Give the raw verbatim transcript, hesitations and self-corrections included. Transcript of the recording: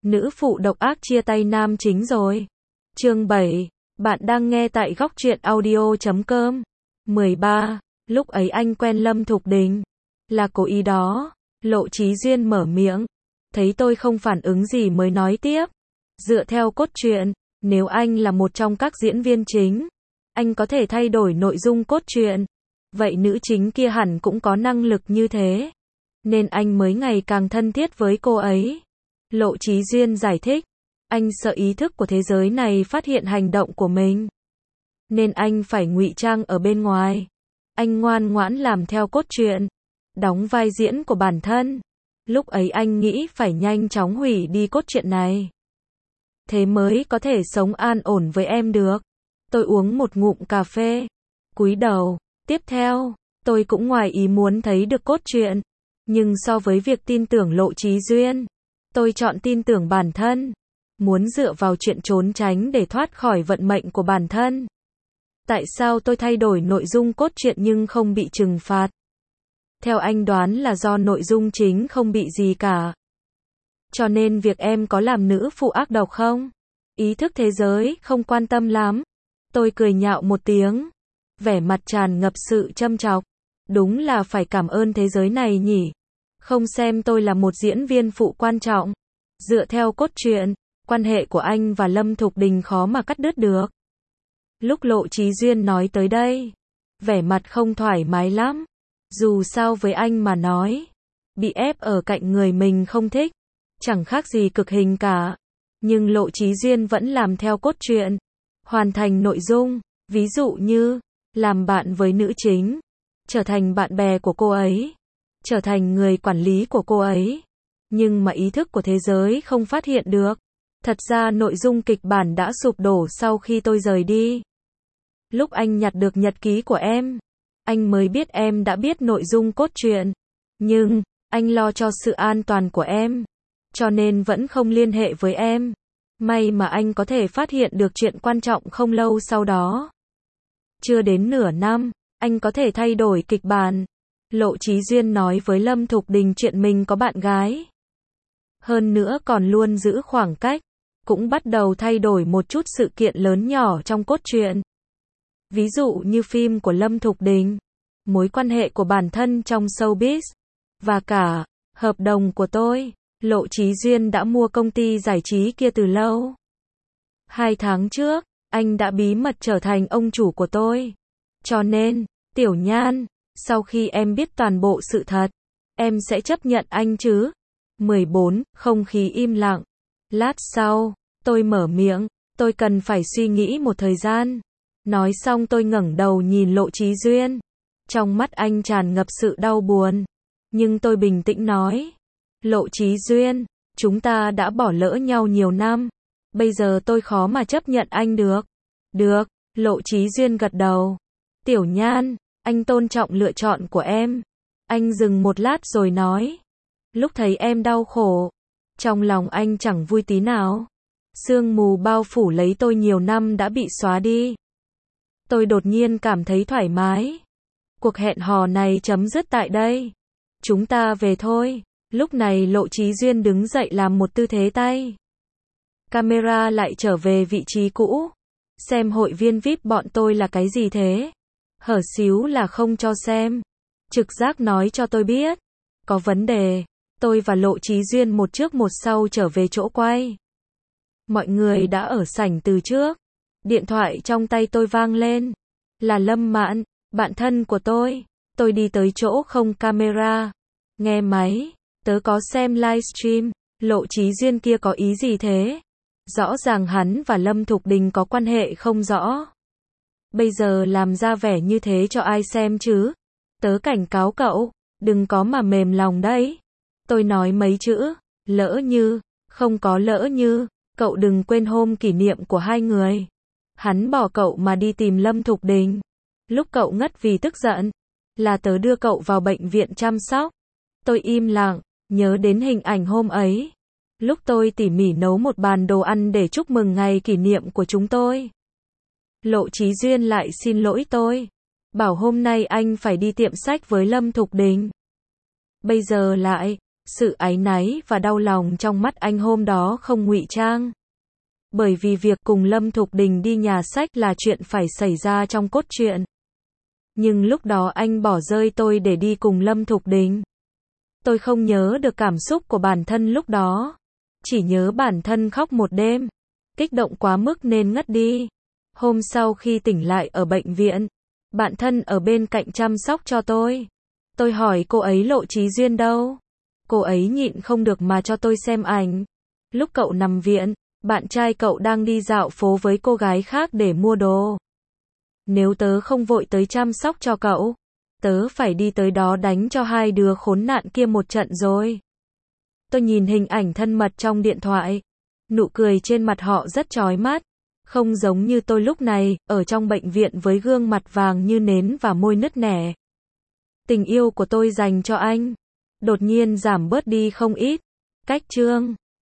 Nữ phụ độc ác chia tay nam chính rồi. Chương bảy. Bạn đang nghe tại góc truyện audio chấm com. mười ba. Lúc ấy anh quen Lâm Thục Đình. Là cố ý đó. Lộ Chí Duyên mở miệng. Thấy tôi không phản ứng gì mới nói tiếp. Dựa theo cốt truyện, nếu anh là một trong các diễn viên chính, anh có thể thay đổi nội dung cốt truyện. Vậy nữ chính kia hẳn cũng có năng lực như thế. Nên anh mới ngày càng thân thiết với cô ấy. Lộ Chí Duyên giải thích. Anh sợ ý thức của thế giới này phát hiện hành động của mình. Nên anh phải ngụy trang ở bên ngoài. Anh ngoan ngoãn làm theo cốt truyện. Đóng vai diễn của bản thân. Lúc ấy anh nghĩ phải nhanh chóng hủy đi cốt truyện này. Thế mới có thể sống an ổn với em được. Tôi uống một ngụm cà phê. Cúi đầu. Tiếp theo, tôi cũng ngoài ý muốn thấy được cốt truyện. Nhưng so với việc tin tưởng Lộ Chí Duyên, tôi chọn tin tưởng bản thân. Muốn dựa vào chuyện trốn tránh để thoát khỏi vận mệnh của bản thân. Tại sao tôi thay đổi nội dung cốt truyện nhưng không bị trừng phạt? Theo anh đoán là do nội dung chính không bị gì cả. Cho nên việc em có làm nữ phụ ác độc không? Ý thức thế giới không quan tâm lắm. Tôi cười nhạo một tiếng. Vẻ mặt tràn ngập sự châm chọc. Đúng là phải cảm ơn thế giới này nhỉ. Không xem tôi là một diễn viên phụ quan trọng. Dựa theo cốt truyện, quan hệ của anh và Lâm Thục Đình khó mà cắt đứt được. Lúc Lộ Chí Duyên nói tới đây, vẻ mặt không thoải mái lắm. Dù sao với anh mà nói, bị ép ở cạnh người mình không thích, chẳng khác gì cực hình cả. Nhưng Lộ Chí Duyên vẫn làm theo cốt truyện, hoàn thành nội dung, ví dụ như, làm bạn với nữ chính, trở thành bạn bè của cô ấy, trở thành người quản lý của cô ấy. Nhưng mà ý thức của thế giới không phát hiện được. Thật ra nội dung kịch bản đã sụp đổ sau khi tôi rời đi. Lúc anh nhặt được nhật ký của em, anh mới biết em đã biết nội dung cốt truyện. Nhưng, anh lo cho sự an toàn của em, cho nên vẫn không liên hệ với em. May mà anh có thể phát hiện được chuyện quan trọng không lâu sau đó. Chưa đến nửa năm, anh có thể thay đổi kịch bản. Lộ Chí Duyên nói với Lâm Thục Đình chuyện mình có bạn gái. Hơn nữa còn luôn giữ khoảng cách. Cũng bắt đầu thay đổi một chút sự kiện lớn nhỏ trong cốt truyện. Ví dụ như phim của Lâm Thục Đình, mối quan hệ của bản thân trong showbiz, và cả hợp đồng của tôi. Lộ Chí Duyên đã mua công ty giải trí kia từ lâu. Hai tháng trước, anh đã bí mật trở thành ông chủ của tôi. Cho nên, Tiểu Nhan, sau khi em biết toàn bộ sự thật, em sẽ chấp nhận anh chứ? mười bốn. Không khí im lặng. Lát sau, tôi mở miệng, tôi cần phải suy nghĩ một thời gian. Nói xong tôi ngẩng đầu nhìn Lộ Chí Duyên. Trong mắt anh tràn ngập sự đau buồn. Nhưng tôi bình tĩnh nói. Lộ Chí Duyên, chúng ta đã bỏ lỡ nhau nhiều năm. Bây giờ tôi khó mà chấp nhận anh được. Được, Lộ Chí Duyên gật đầu. Tiểu Nhan, anh tôn trọng lựa chọn của em. Anh dừng một lát rồi nói. Lúc thấy em đau khổ, trong lòng anh chẳng vui tí nào. Sương mù bao phủ lấy tôi nhiều năm đã bị xóa đi. Tôi đột nhiên cảm thấy thoải mái. Cuộc hẹn hò này chấm dứt tại đây. Chúng ta về thôi. Lúc này Lộ Chí Duyên đứng dậy làm một tư thế tay. Camera lại trở về vị trí cũ. Xem hội viên vi ai pi bọn tôi là cái gì thế? Hở xíu là không cho xem. Trực giác nói cho tôi biết. Có vấn đề. Tôi và Lộ Chí Duyên một trước một sau trở về chỗ quay. Mọi người đã ở sảnh từ trước. Điện thoại trong tay tôi vang lên. Là Lâm Mạn, bạn thân của tôi. Tôi đi tới chỗ không camera. Nghe máy, tớ có xem livestream. Lộ Chí Duyên kia có ý gì thế? Rõ ràng hắn và Lâm Thục Đình có quan hệ không rõ. Bây giờ làm ra vẻ như thế cho ai xem chứ? Tớ cảnh cáo cậu, đừng có mà mềm lòng đấy. Tôi nói mấy chữ, lỡ như, không có lỡ như, cậu đừng quên hôm kỷ niệm của hai người. Hắn bỏ cậu mà đi tìm Lâm Thục Đình. Lúc cậu ngất vì tức giận, là tớ đưa cậu vào bệnh viện chăm sóc. Tôi im lặng, nhớ đến hình ảnh hôm ấy. Lúc tôi tỉ mỉ nấu một bàn đồ ăn để chúc mừng ngày kỷ niệm của chúng tôi. Lộ Chí Duyên lại xin lỗi tôi. Bảo hôm nay anh phải đi tiệm sách với Lâm Thục Đình. Bây giờ lại, Sự áy náy và đau lòng trong mắt anh hôm đó không ngụy trang. Bởi vì việc cùng Lâm Thục Đình đi nhà sách là chuyện phải xảy ra trong cốt truyện. Nhưng lúc đó anh bỏ rơi tôi để đi cùng Lâm Thục Đình. Tôi không nhớ được cảm xúc của bản thân lúc đó. Chỉ nhớ bản thân khóc một đêm. Kích động quá mức nên ngất đi. Hôm sau khi tỉnh lại ở bệnh viện, bạn thân ở bên cạnh chăm sóc cho tôi. Tôi hỏi cô ấy Lộ Chí Duyên đâu? Cô ấy nhịn không được mà cho tôi xem ảnh. Lúc cậu nằm viện, bạn trai cậu đang đi dạo phố với cô gái khác để mua đồ. Nếu tớ không vội tới chăm sóc cho cậu, tớ phải đi tới đó đánh cho hai đứa khốn nạn kia một trận rồi. Tôi nhìn hình ảnh thân mật trong điện thoại. Nụ cười trên mặt họ rất chói mắt. Không giống như tôi lúc này, ở trong bệnh viện với gương mặt vàng như nến và môi nứt nẻ. Tình yêu của tôi dành cho anh đột nhiên giảm bớt đi không ít. Cách chương